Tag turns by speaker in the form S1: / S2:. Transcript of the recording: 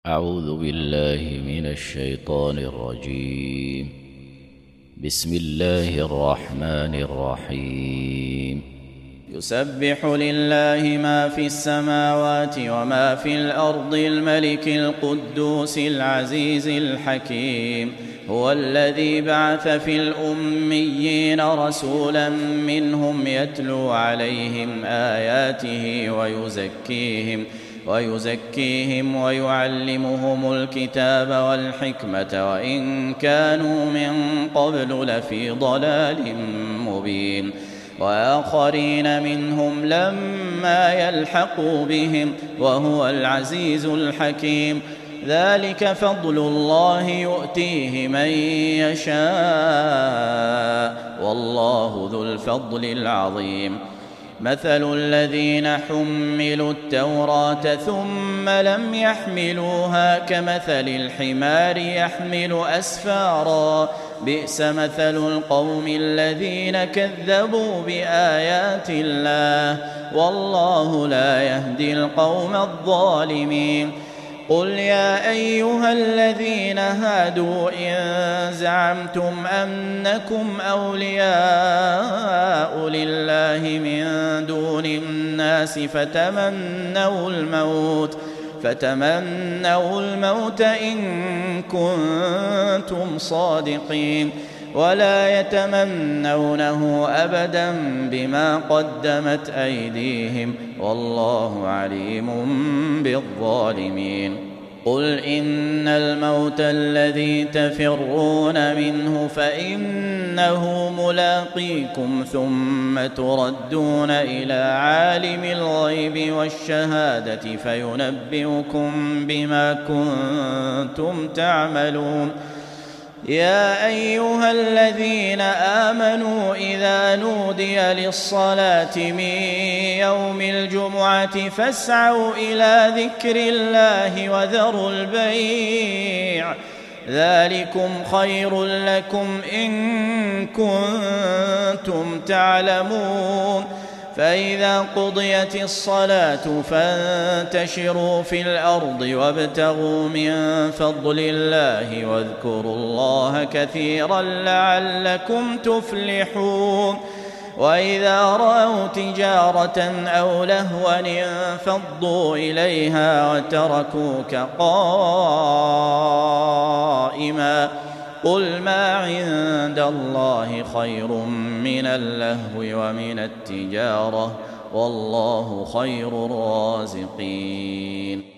S1: أعوذ بالله من الشيطان الرجيم. بسم الله الرحمن الرحيم. يسبح لله ما في السماوات وما في الأرض الملك القدوس العزيز الحكيم. هو الذي بعث في الأميين رسولا منهم يتلو عليهم آياته ويزكيهم ويعلمهم الكتاب والحكمة وإن كانوا من قبل لفي ضلال مبين. وآخرين منهم لما يلحقوا بهم وهو العزيز الحكيم. ذلك فضل الله يؤتيه من يشاء والله ذو الفضل العظيم. مثل الذين حملوا التوراة ثم لم يحملوها كمثل الحمار يحمل أسفارا بئس مثل القوم الذين كذبوا بآيات الله والله لا يهدي القوم الظالمين. قل يا أيها الذين هادوا إن زعمتم أنكم أولياء لله من دون الناس فتمنوا الموت إن كنتم صادقين ولا يتمنونه أبدا بما قدمت أيديهم والله عليم بالظالمين. قل إن الموت الذي تفرون منه فإنه ملاقيكم ثم تردون إلى عالم الغيب والشهادة فينبئكم بما كنتم تعملون. يا أيها الذين آمنوا إذا نودي للصلاة من يوم الجمعة فاسعوا إلى ذكر الله وذروا البيع ذلكم خير لكم إن كنتم تعلمون. فإذا قضيت الصلاة فانتشروا في الأرض وابتغوا من فضل الله واذكروا الله كثيرا لعلكم تفلحون. وإذا رأوا تجارة أو لهوا انفضوا إليها وتركوك قائما قل ما عند الله خير من اللهو ومن التجارة والله خير الرازقين.